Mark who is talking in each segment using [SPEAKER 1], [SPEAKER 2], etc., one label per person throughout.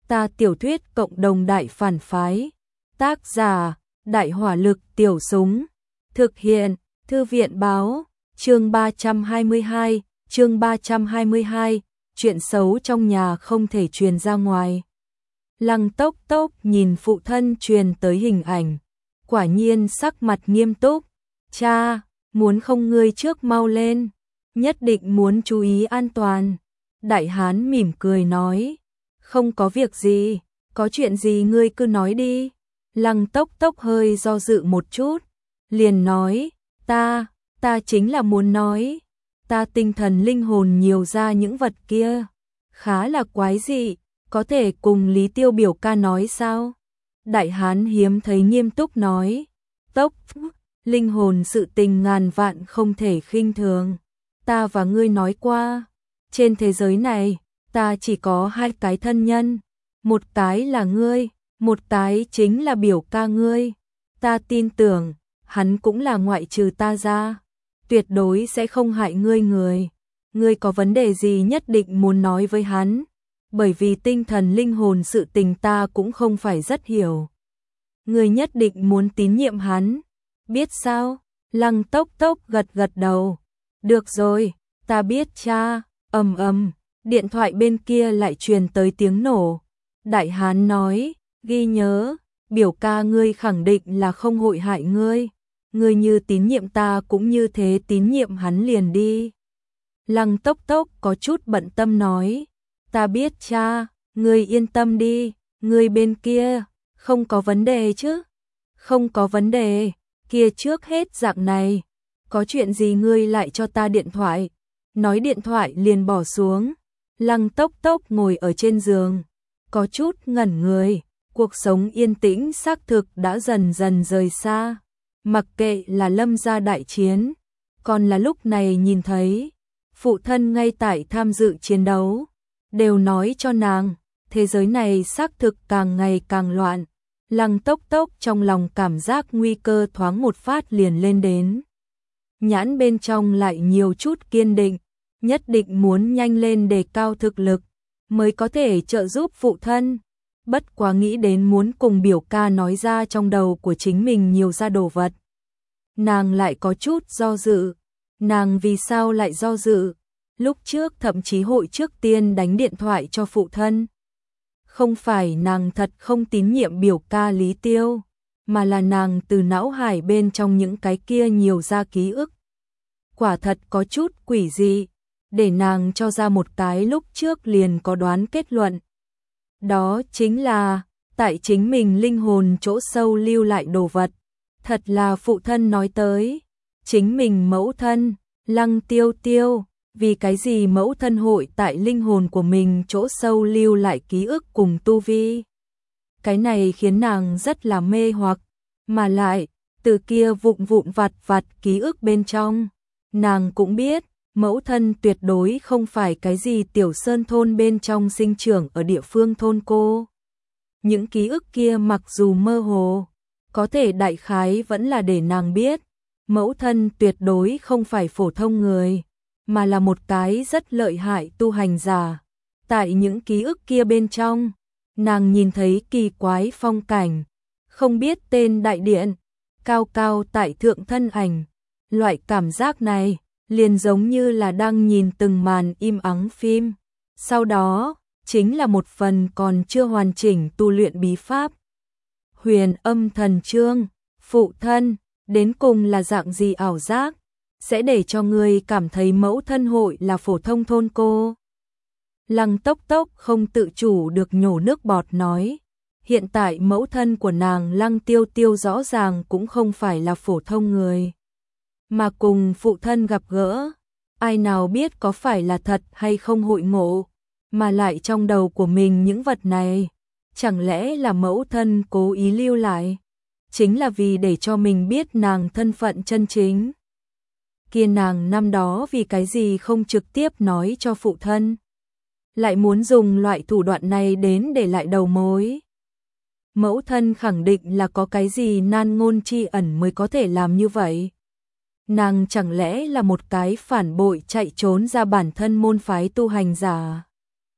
[SPEAKER 1] Ta tiểu thuyết cộng đồng đại phản phái. Tác giả, Đại hỏa lực tiểu súng. Thực hiện, Thư viện báo. Chương 322, chuyện xấu trong nhà không thể truyền ra ngoài. Lăng Tốc Tốc nhìn phụ thân truyền tới hình ảnh, quả nhiên sắc mặt nghiêm túc. Cha, muốn không ngươi trước mau lên, nhất định muốn chú ý an toàn. Đại hán mỉm cười nói, không có việc gì, có chuyện gì ngươi cứ nói đi. Lăng Tốc Tốc hơi do dự một chút, liền nói, ta chính là muốn nói, ta tinh thần linh hồn nhiều ra những vật kia, khá là quái dị, có thể cùng Lý Tiêu biểu ca nói sao? Đại hán hiếm thấy nghiêm túc nói, Tốc, linh hồn sự tình ngàn vạn không thể khinh thường. Ta và ngươi nói qua, trên thế giới này, ta chỉ có hai cái thân nhân, một cái là ngươi, một cái chính là biểu ca ngươi. Ta tin tưởng, hắn cũng là ngoại trừ ta ra, tuyệt đối sẽ không hại ngươi người. Ngươi có vấn đề gì nhất định muốn nói với hắn, bởi vì tinh thần linh hồn sự tình ta cũng không phải rất hiểu. Ngươi nhất định muốn tín nhiệm hắn, biết sao? Lăng Tốc Tốc gật gật đầu. Được rồi, ta biết cha. Điện thoại bên kia lại truyền tới tiếng nổ. Đại hán nói, ghi nhớ, biểu ca ngươi khẳng định là không hội hại ngươi. Ngươi như tín nhiệm ta cũng như thế tín nhiệm hắn liền đi. Lăng Tốc Tốc có chút bận tâm nói, ta biết cha, ngươi yên tâm đi, ngươi bên kia, không có vấn đề chứ? Không có vấn đề, kia trước hết dạng này, có chuyện gì ngươi lại cho ta điện thoại. Nói điện thoại liền bỏ xuống. Lăng Tốc Tốc ngồi ở trên giường, có chút ngẩn người, cuộc sống yên tĩnh xác thực đã dần dần rời xa. Mặc kệ là Lâm gia đại chiến, còn là lúc này nhìn thấy phụ thân ngay tại tham dự chiến đấu, đều nói cho nàng, thế giới này xác thực càng ngày càng loạn. Lăng Tốc Tốc trong lòng cảm giác nguy cơ thoáng một phát liền lên đến. Nhãn bên trong lại nhiều chút kiên định, nhất định muốn nhanh lên đề cao thực lực, mới có thể trợ giúp phụ thân. Bất quá nghĩ đến muốn cùng biểu ca nói ra trong đầu của chính mình nhiều ra đồ vật, nàng lại có chút do dự. Nàng vì sao lại do dự? Lúc trước thậm chí hội trước tiên đánh điện thoại cho phụ thân. Không phải nàng thật không tín nhiệm biểu ca Lý Tiêu, mà là nàng từ não hải bên trong những cái kia nhiều ra ký ức. Quả thật có chút quỷ dị, để nàng cho ra một cái lúc trước liền có đoán kết luận. Đó chính là, tại chính mình linh hồn chỗ sâu lưu lại đồ vật. Thật là phụ thân nói tới, chính mình mẫu thân, Lăng Tiêu Tiêu, vì cái gì mẫu thân hội tại linh hồn của mình chỗ sâu lưu lại ký ức cùng tu vi. Cái này khiến nàng rất là mê hoặc, mà lại, từ kia vụn vụn vặt vặt ký ức bên trong, nàng cũng biết, mẫu thân tuyệt đối không phải cái gì tiểu sơn thôn bên trong sinh trưởng ở địa phương thôn cô. Những ký ức kia mặc dù mơ hồ, có thể đại khái vẫn là để nàng biết, mẫu thân tuyệt đối không phải phổ thông người, mà là một cái rất lợi hại tu hành giả. Tại những ký ức kia bên trong, nàng nhìn thấy kỳ quái phong cảnh, không biết tên đại điện, cao cao tại thượng thân ảnh. Loại cảm giác này, liền giống như là đang nhìn từng màn im ắng phim. Sau đó, chính là một phần còn chưa hoàn chỉnh tu luyện bí pháp. Huyền Âm Thần Chương, phụ thân, đến cùng là dạng gì ảo giác, sẽ để cho người cảm thấy mẫu thân hội là phổ thông thôn cô. Lăng Tốc Tốc không tự chủ được nhổ nước bọt nói, hiện tại mẫu thân của nàng Lăng Tiêu Tiêu rõ ràng cũng không phải là phổ thông người, mà cùng phụ thân gặp gỡ, ai nào biết có phải là thật hay không hội ngộ, mà lại trong đầu của mình những vật này, chẳng lẽ là mẫu thân cố ý lưu lại, chính là vì để cho mình biết nàng thân phận chân chính. Kia nàng năm đó vì cái gì không trực tiếp nói cho phụ thân, lại muốn dùng loại thủ đoạn này đến để lại đầu mối. Mẫu thân khẳng định là có cái gì nan ngôn tri ẩn mới có thể làm như vậy. Nàng chẳng lẽ là một cái phản bội chạy trốn ra bản thân môn phái tu hành giả.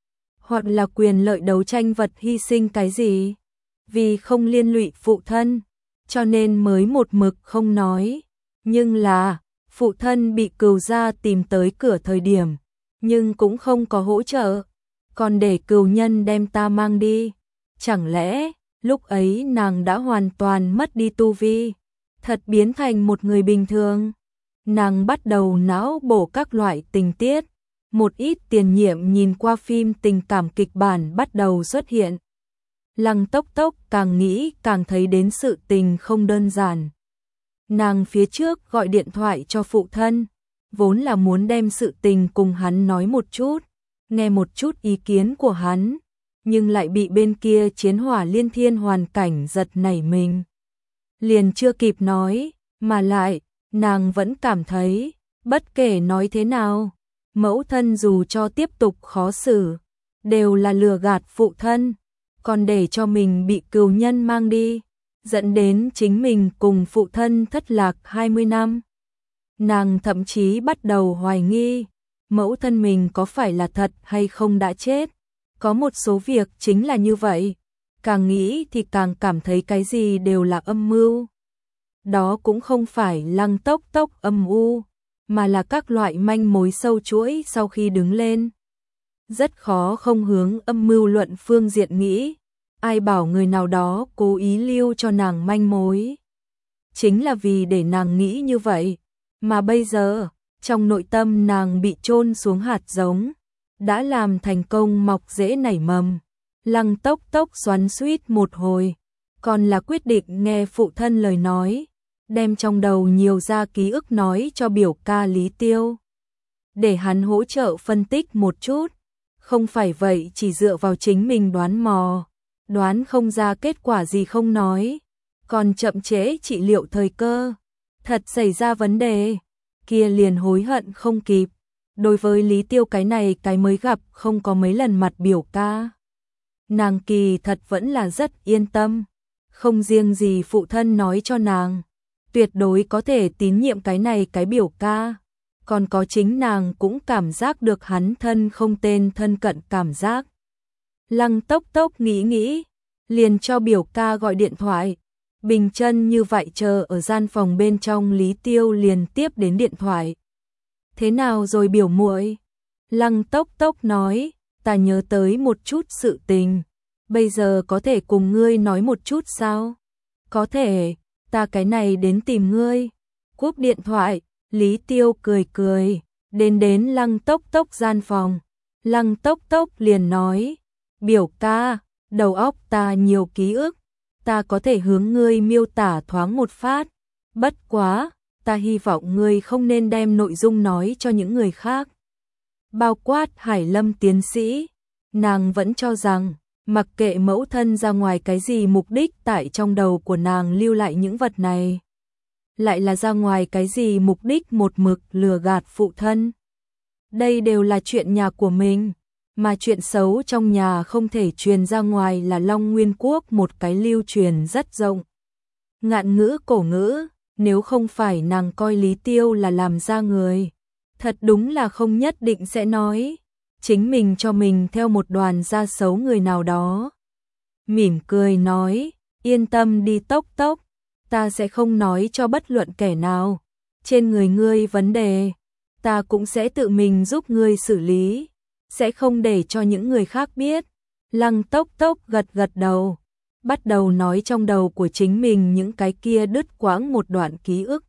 [SPEAKER 1] hoặc là quyền lợi đấu tranh vật hy sinh cái gì? Vì không liên lụy phụ thân, cho nên mới một mực không nói. Nhưng là, phụ thân bị Cừu gia tìm tới cửa thời điểm, nhưng cũng không có hỗ trợ, còn để Cừu nhân đem ta mang đi. Chẳng lẽ, lúc ấy nàng đã hoàn toàn mất đi tu vi, thật biến thành một người bình thường? Nàng bắt đầu não bổ các loại tình tiết, một ít tiền nhiệm nhìn qua phim tình cảm kịch bản bắt đầu xuất hiện. Lăng Tốc Tốc càng nghĩ càng thấy đến sự tình không đơn giản. Nàng phía trước gọi điện thoại cho phụ thân, vốn là muốn đem sự tình cùng hắn nói một chút, nghe một chút ý kiến của hắn, nhưng lại bị bên kia chiến hỏa liên thiên hoàn cảnh giật nảy mình. Liền chưa kịp nói, mà lại, nàng vẫn cảm thấy, bất kể nói thế nào, mẫu thân dù cho tiếp tục khó xử, đều là lừa gạt phụ thân, còn để cho mình bị Cừu nhân mang đi, dẫn đến chính mình cùng phụ thân thất lạc 20 năm. Nàng thậm chí bắt đầu hoài nghi, mẫu thân mình có phải là thật hay không đã chết. Có một số việc chính là như vậy, càng nghĩ thì càng cảm thấy cái gì đều là âm mưu. Đó cũng không phải Lăng Tốc Tốc âm u, mà là các loại manh mối sâu chuỗi sau khi đứng lên. Rất khó không hướng âm mưu luận phương diện nghĩ, ai bảo người nào đó cố ý lưu cho nàng manh mối. Chính là vì để nàng nghĩ như vậy, mà bây giờ, trong nội tâm nàng bị chôn xuống hạt giống, đã làm thành công mọc rễ nảy mầm. Lăng Tốc Tốc xoắn xuýt một hồi, còn là quyết định nghe phụ thân lời nói, đem trong đầu nhiều ra ký ức nói cho biểu ca Lý Tiêu, để hắn hỗ trợ phân tích một chút, không phải vậy chỉ dựa vào chính mình đoán mò, đoán không ra kết quả gì không nói, còn chậm trễ trị liệu thời cơ, thật xảy ra vấn đề, kia liền hối hận không kịp. Đối với Lý Tiêu cái này cái mới gặp không có mấy lần mặt biểu ca, nàng kỳ thật vẫn là rất yên tâm, không riêng gì phụ thân nói cho nàng, tuyệt đối có thể tín nhiệm cái này cái biểu ca, còn có chính nàng cũng cảm giác được hắn thân không tên thân cận cảm giác. Lăng Tốc Tốc nghĩ, liền cho biểu ca gọi điện thoại, bình chân như vậy chờ ở gian phòng bên trong. Lý Tiêu liền tiếp đến điện thoại. Thế nào rồi biểu muội? Lăng Tốc Tốc nói, ta nhớ tới một chút sự tình, bây giờ có thể cùng ngươi nói một chút sao? Có thể, ta cái này đến tìm ngươi. Cúp điện thoại, Lý Tiêu cười, đến Lăng Tốc Tốc gian phòng. Lăng Tốc Tốc liền nói, biểu ca, đầu óc ta nhiều ký ức, ta có thể hướng ngươi miêu tả thoáng một phát, bất quá, ta hy vọng ngươi không nên đem nội dung nói cho những người khác. Bao quát Hải Lâm tiến sĩ, nàng vẫn cho rằng, mặc kệ mẫu thân ra ngoài cái gì mục đích tại trong đầu của nàng lưu lại những vật này, lại là ra ngoài cái gì mục đích một mực lừa gạt phụ thân. Đây đều là chuyện nhà của mình, mà chuyện xấu trong nhà không thể truyền ra ngoài là Long Nguyên Quốc một cái lưu truyền rất rộng. Ngạn ngữ cổ ngữ, nếu không phải nàng coi Lý Tiêu là làm ra người, thật đúng là không nhất định sẽ nói, chính mình cho mình theo một đoàn gia xấu người nào đó. Mỉm cười nói, yên tâm đi Tốc Tốc, ta sẽ không nói cho bất luận kẻ nào, trên người ngươi vấn đề, ta cũng sẽ tự mình giúp ngươi xử lý, sẽ không để cho những người khác biết. Lăng Tốc Tốc gật đầu, bắt đầu nói trong đầu của chính mình những cái kia đứt quãng một đoạn ký ức.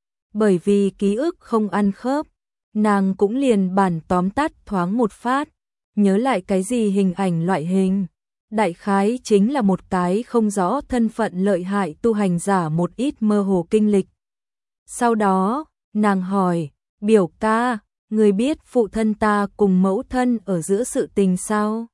[SPEAKER 1] Bởi vì ký ức không ăn khớp, nàng cũng liền bản tóm tắt thoáng một phát, nhớ lại cái gì hình ảnh loại hình. Đại khái chính là một cái không rõ thân phận lợi hại tu hành giả một ít mơ hồ kinh lịch. Sau đó, nàng hỏi, biểu ca, người biết phụ thân ta cùng mẫu thân ở giữa sự tình sao?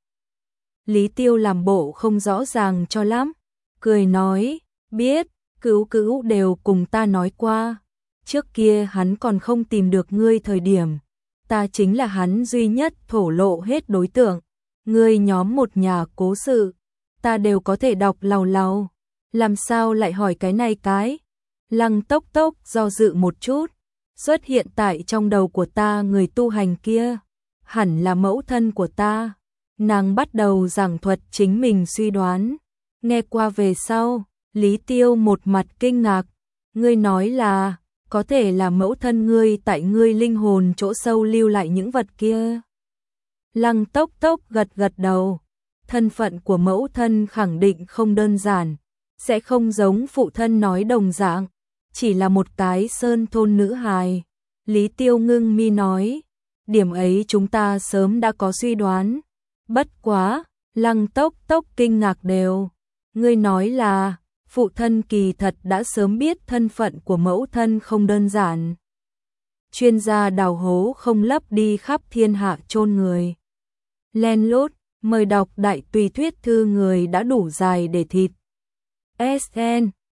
[SPEAKER 1] Lý Tiêu làm bộ không rõ ràng cho lắm, cười nói, biết, Cữu đều cùng ta nói qua. Trước kia hắn còn không tìm được ngươi thời điểm, ta chính là hắn duy nhất thổ lộ hết đối tượng. Ngươi nhóm một nhà cố sự, ta đều có thể đọc lầu, làm sao lại hỏi cái này cái? Lăng Tốc Tốc do dự một chút, xuất hiện tại trong đầu của ta người tu hành kia, hẳn là mẫu thân của ta. Nàng bắt đầu giảng thuật chính mình suy đoán. Nghe qua về sau, Lý Tiêu một mặt kinh ngạc. Ngươi nói là, có thể là mẫu thân ngươi tại ngươi linh hồn chỗ sâu lưu lại những vật kia. Lăng Tốc Tốc gật gật đầu. Thân phận của mẫu thân khẳng định không đơn giản, sẽ không giống phụ thân nói đồng dạng, chỉ là một cái sơn thôn nữ hài. Lý Tiêu ngưng mi nói, điểm ấy chúng ta sớm đã có suy đoán. Bất quá, Lăng Tốc Tốc kinh ngạc đều. Ngươi nói là, phụ thân kỳ thật đã sớm biết thân phận của mẫu thân không đơn giản. Chuyên gia đào hố không lấp đi khắp thiên hạ chôn người. Len lút, mời đọc đại tùy thuyết thư người đã đủ dài để thịt. SN